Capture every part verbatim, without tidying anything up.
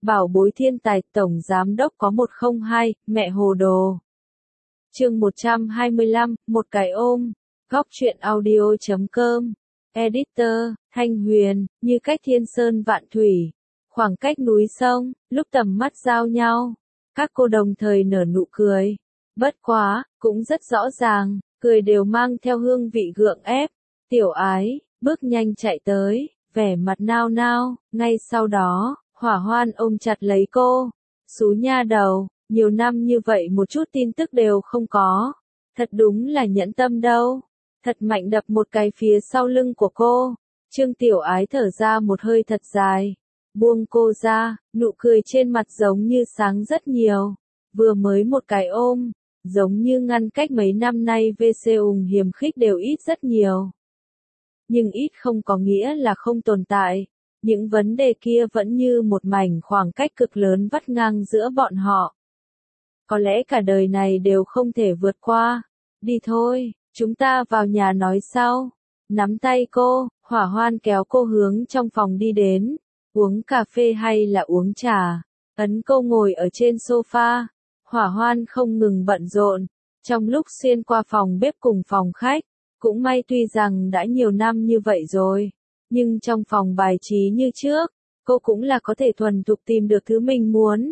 Bảo bối thiên tài tổng giám đốc có một không hai, mẹ hồ đồ. Chương một trăm hai mươi lăm, một cái ôm. Góc truyện audio chấm com. Editor, Thanh Huyền, như cách thiên sơn vạn thủy. Khoảng cách núi sông, lúc tầm mắt giao nhau. Các cô đồng thời nở nụ cười. Bất quá, cũng rất rõ ràng, cười đều mang theo hương vị gượng ép. Tiểu ái, bước nhanh chạy tới, vẻ mặt nao nao, ngay sau đó, Hỏa Hoan ôm chặt lấy cô. Xú nha đầu, nhiều năm như vậy một chút tin tức đều không có. Thật đúng là nhẫn tâm đâu. Thật mạnh đập một cái phía sau lưng của cô. Trương Tiểu Ái thở ra một hơi thật dài. Buông cô ra, nụ cười trên mặt giống như sáng rất nhiều. Vừa mới một cái ôm, giống như ngăn cách mấy năm nay vê xê ùng hiềm khích đều ít rất nhiều. Nhưng ít không có nghĩa là không tồn tại. Những vấn đề kia vẫn như một mảnh khoảng cách cực lớn vắt ngang giữa bọn họ. Có lẽ cả đời này đều không thể vượt qua. Đi thôi, chúng ta vào nhà nói sau. Nắm tay cô, Hỏa Hoan kéo cô hướng trong phòng đi đến. Uống cà phê hay là uống trà? Ấn cô ngồi ở trên sofa. Hỏa Hoan không ngừng bận rộn. Trong lúc xuyên qua phòng bếp cùng phòng khách. Cũng may tuy rằng đã nhiều năm như vậy rồi. Nhưng trong phòng bài trí như trước, cô cũng là có thể thuần thục tìm được thứ mình muốn.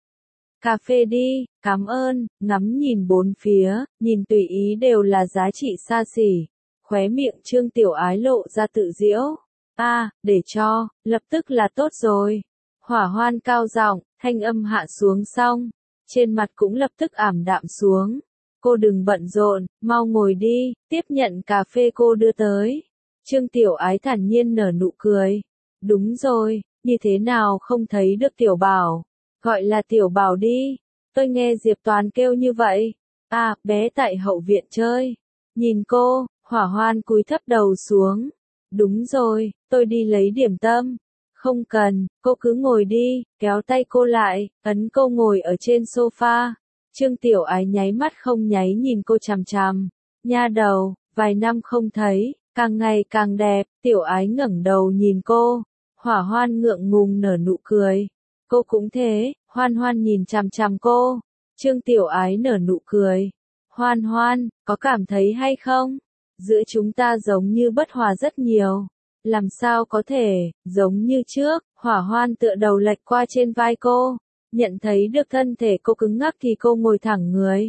Cà phê đi, cảm ơn, ngắm nhìn bốn phía, nhìn tùy ý đều là giá trị xa xỉ. Khóe miệng Trương Tiểu Ái lộ ra tự giễu. A, à, để cho, lập tức là tốt rồi. Hỏa Hoan cao giọng, thanh âm hạ xuống xong, trên mặt cũng lập tức ảm đạm xuống. Cô đừng bận rộn, mau ngồi đi, tiếp nhận cà phê cô đưa tới. Trương Tiểu Ái thản nhiên nở nụ cười. Đúng rồi, như thế nào không thấy được Tiểu Bảo? Gọi là Tiểu Bảo đi. Tôi nghe Diệp Toàn kêu như vậy. À, bé tại hậu viện chơi. Nhìn cô, Hỏa Hoan cúi thấp đầu xuống. Đúng rồi, tôi đi lấy điểm tâm. Không cần, cô cứ ngồi đi, kéo tay cô lại, ấn cô ngồi ở trên sofa. Trương Tiểu Ái nháy mắt không nháy nhìn cô chằm chằm. Nha đầu, vài năm không thấy, càng ngày càng đẹp. Tiểu Ái ngẩng đầu nhìn cô. Hỏa Hoan ngượng ngùng nở nụ cười. Cô cũng thế. Hoan Hoan nhìn chằm chằm cô. Trương Tiểu Ái nở nụ cười. Hoan Hoan, có cảm thấy hay không? Giữa chúng ta giống như bất hòa rất nhiều. Làm sao có thể, giống như trước. Hỏa Hoan tựa đầu lệch qua trên vai cô. Nhận thấy được thân thể cô cứng ngắc thì cô ngồi thẳng người.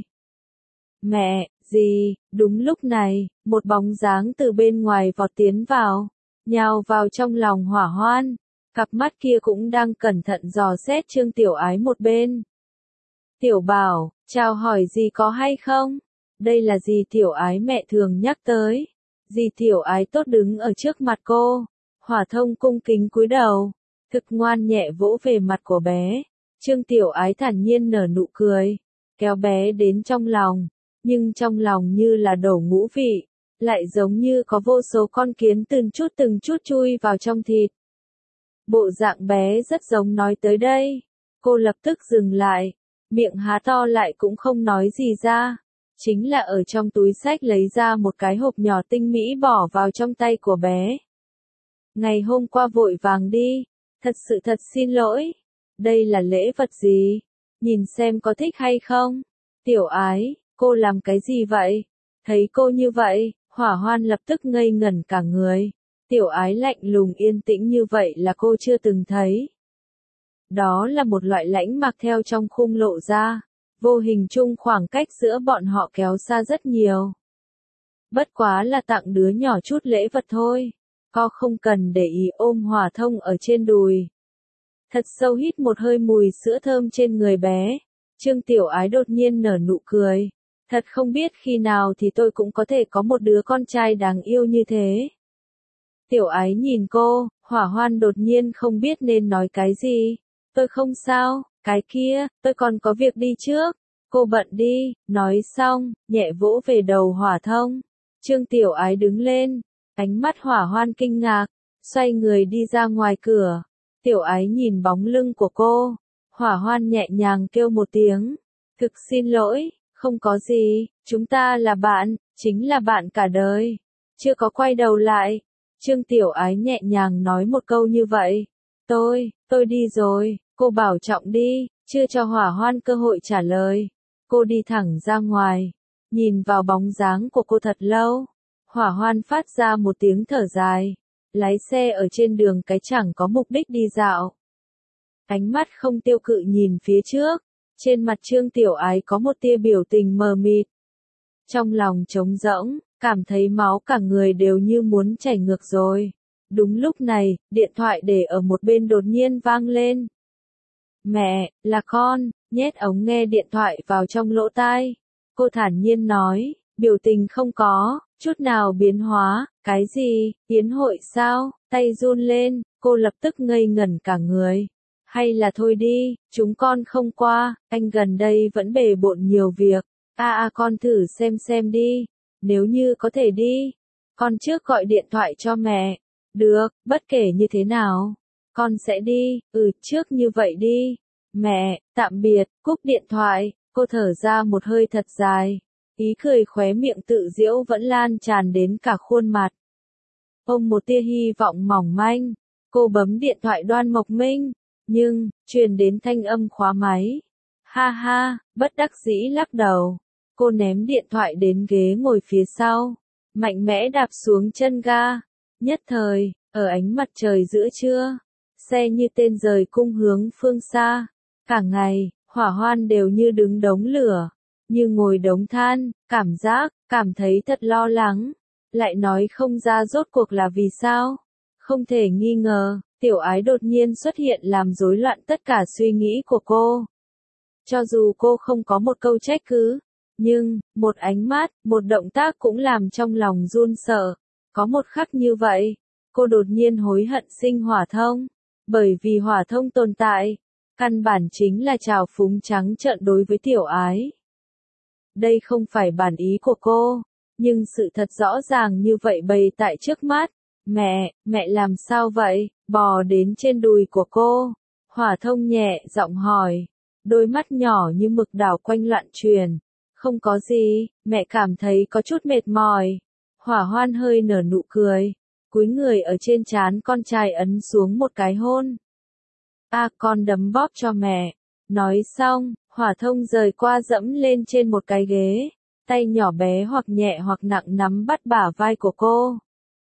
Mẹ, gì? Đúng lúc này, một bóng dáng từ bên ngoài vọt tiến vào. Nhào vào trong lòng Hỏa Hoan. Cặp mắt kia cũng đang cẩn thận dò xét Trương Tiểu Ái một bên. Tiểu Bảo, chào hỏi gì có hay không? Đây là gì Tiểu Ái mẹ thường nhắc tới. Dì Tiểu Ái tốt đứng ở trước mặt cô. Hỏa Thông cung kính cúi đầu. Thực ngoan nhẹ vỗ về mặt của bé. Trương Tiểu Ái thản nhiên nở nụ cười. Kéo bé đến trong lòng. Nhưng trong lòng như là đổ ngũ vị. Lại giống như có vô số con kiến từng chút từng chút chui vào trong thịt. Bộ dạng bé rất giống nói tới đây. Cô lập tức dừng lại. Miệng há to lại cũng không nói gì ra. Chính là ở trong túi xách lấy ra một cái hộp nhỏ tinh mỹ bỏ vào trong tay của bé. Ngày hôm qua vội vàng đi. Thật sự thật xin lỗi. Đây là lễ vật gì? Nhìn xem có thích hay không? Tiểu Ái, cô làm cái gì vậy? Thấy cô như vậy, Hỏa Hoan lập tức ngây ngẩn cả người. Tiểu Ái lạnh lùng yên tĩnh như vậy là cô chưa từng thấy. Đó là một loại lãnh mặc theo trong khung lộ ra. Vô hình chung khoảng cách giữa bọn họ kéo xa rất nhiều. Bất quá là tặng đứa nhỏ chút lễ vật thôi. Cô không cần để ý ôm Hỏa Thông ở trên đùi. Thật sâu hít một hơi mùi sữa thơm trên người bé. Trương Tiểu Ái đột nhiên nở nụ cười. Thật không biết khi nào thì tôi cũng có thể có một đứa con trai đáng yêu như thế. Tiểu Ái nhìn cô, Hỏa Hoan đột nhiên không biết nên nói cái gì. Tôi không sao, cái kia, tôi còn có việc đi trước. Cô bận đi, nói xong, nhẹ vỗ về đầu Hỏa Thông. Trương Tiểu Ái đứng lên, ánh mắt Hỏa Hoan kinh ngạc, xoay người đi ra ngoài cửa. Tiểu Ái nhìn bóng lưng của cô. Hỏa Hoan nhẹ nhàng kêu một tiếng. Thực xin lỗi, không có gì, chúng ta là bạn, chính là bạn cả đời. Chưa có quay đầu lại. Trương Tiểu Ái nhẹ nhàng nói một câu như vậy. Tôi, tôi đi rồi. Cô bảo trọng đi, chưa cho Hỏa Hoan cơ hội trả lời. Cô đi thẳng ra ngoài, nhìn vào bóng dáng của cô thật lâu. Hỏa Hoan phát ra một tiếng thở dài, lái xe ở trên đường cái chẳng có mục đích đi dạo. Ánh mắt không tiêu cự nhìn phía trước, trên mặt Trương Tiểu Ái có một tia biểu tình mờ mịt. Trong lòng trống rỗng, cảm thấy máu cả người đều như muốn chảy ngược rồi. Đúng lúc này, điện thoại để ở một bên đột nhiên vang lên. Mẹ, là con, nhét ống nghe điện thoại vào trong lỗ tai. Cô thản nhiên nói, biểu tình không có chút nào biến hóa. Cái gì, yến hội sao? Tay run lên, cô lập tức ngây ngẩn cả người. Hay là thôi đi, chúng con không qua, anh gần đây vẫn bề bộn nhiều việc. A à, à con thử xem xem đi, nếu như có thể đi. Con trước gọi điện thoại cho mẹ. Được, bất kể như thế nào. Con sẽ đi, ừ trước như vậy đi. Mẹ, tạm biệt, cúp điện thoại, cô thở ra một hơi thật dài. Ý cười khóe miệng tự giễu vẫn lan tràn đến cả khuôn mặt. Ôm một tia hy vọng mỏng manh, cô bấm điện thoại Đoan Mộc Minh, nhưng, truyền đến thanh âm khóa máy. Ha ha, bất đắc dĩ lắc đầu. Cô ném điện thoại đến ghế ngồi phía sau, mạnh mẽ đạp xuống chân ga. Nhất thời, ở ánh mặt trời giữa trưa, xe như tên rời cung hướng phương xa. Cả ngày, Hỏa Hoan đều như đứng đống lửa, như ngồi đống than, cảm giác, cảm thấy thật lo lắng. Lại nói không ra rốt cuộc là vì sao. Không thể nghi ngờ, Tiểu Ái đột nhiên xuất hiện làm rối loạn tất cả suy nghĩ của cô. Cho dù cô không có một câu trách cứ, nhưng, một ánh mắt, một động tác cũng làm trong lòng run sợ. Có một khắc như vậy, cô đột nhiên hối hận sinh Hỏa Thông. Bởi vì Hỏa Thông tồn tại, căn bản chính là trào phúng trắng trợn đối với Tiểu Ái. Đây không phải bản ý của cô, nhưng sự thật rõ ràng như vậy bày tại trước mắt. Mẹ, mẹ làm sao vậy? Bò đến trên đùi của cô. Hỏa Thông nhẹ giọng hỏi, đôi mắt nhỏ như mực đảo quanh loạn truyền. Không có gì, mẹ cảm thấy có chút mệt mỏi. Hỏa Hoan hơi nở nụ cười, cúi người ở trên trán con trai ấn xuống một cái hôn. A à, con đấm bóp cho mẹ. Nói xong, Hỏa Thông rời qua dẫm lên trên một cái ghế, tay nhỏ bé hoặc nhẹ hoặc nặng nắm bắt bả vai của cô.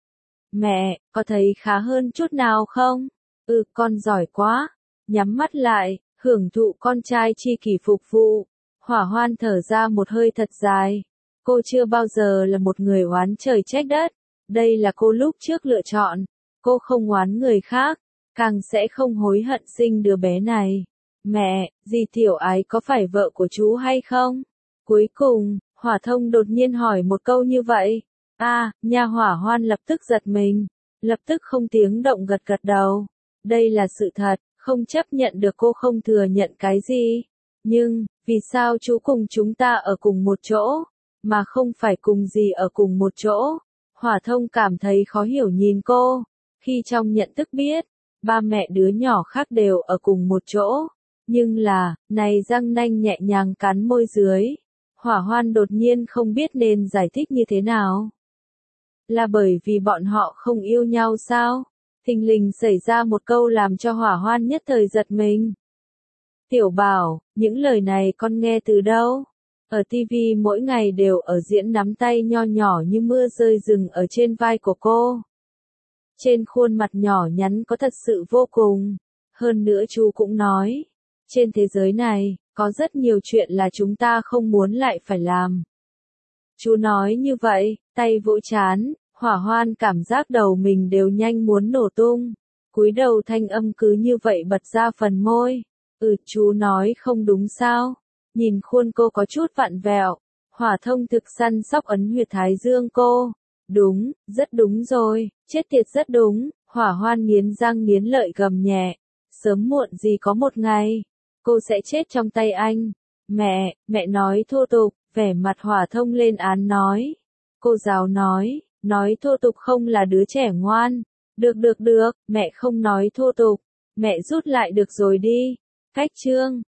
Mẹ, có thấy khá hơn chút nào không? Ừ, con giỏi quá. Nhắm mắt lại, hưởng thụ con trai chi kỷ phục vụ. Hỏa Hoan thở ra một hơi thật dài. Cô chưa bao giờ là một người oán trời trách đất. Đây là cô lúc trước lựa chọn. Cô không oán người khác, càng sẽ không hối hận sinh đứa bé này. Mẹ, dì Tiểu Ái có phải vợ của chú hay không? Cuối cùng, Hỏa Thông đột nhiên hỏi một câu như vậy. A, à, nhà Hỏa Hoan lập tức giật mình, lập tức không tiếng động gật gật đầu. Đây là sự thật, không chấp nhận được cô không thừa nhận cái gì. Nhưng, vì sao chú cùng chúng ta ở cùng một chỗ, mà không phải cùng dì ở cùng một chỗ? Hỏa Thông cảm thấy khó hiểu nhìn cô, khi trong nhận thức biết, ba mẹ đứa nhỏ khác đều ở cùng một chỗ. Nhưng là, này răng nanh nhẹ nhàng cắn môi dưới. Hỏa Hoan đột nhiên không biết nên giải thích như thế nào. Là bởi vì bọn họ không yêu nhau sao? Thình lình xảy ra một câu làm cho Hỏa Hoan nhất thời giật mình. Tiểu Bảo, những lời này con nghe từ đâu? Ở ti vi mỗi ngày đều ở diễn nắm tay nho nhỏ như mưa rơi rừng ở trên vai của cô. Trên khuôn mặt nhỏ nhắn có thật sự vô cùng. Hơn nữa chú cũng nói, trên thế giới này, có rất nhiều chuyện là chúng ta không muốn lại phải làm. Chú nói như vậy, tay vỗ chán, Hỏa Hoan cảm giác đầu mình đều nhanh muốn nổ tung. Cúi đầu thanh âm cứ như vậy bật ra phần môi. Ừ, chú nói không đúng sao? Nhìn khuôn cô có chút vặn vẹo. Hỏa Thông thực săn sóc ấn huyệt thái dương cô. Đúng, rất đúng rồi, chết tiệt rất đúng. Hỏa Hoan nghiến răng nghiến lợi gầm nhẹ. Sớm muộn gì có một ngày, cô sẽ chết trong tay anh. Mẹ, mẹ nói thô tục, vẻ mặt Hỏa Thông lên án nói. Cô giáo nói, nói thô tục không là đứa trẻ ngoan. Được được được, mẹ không nói thô tục. Mẹ rút lại được rồi đi. Cách chương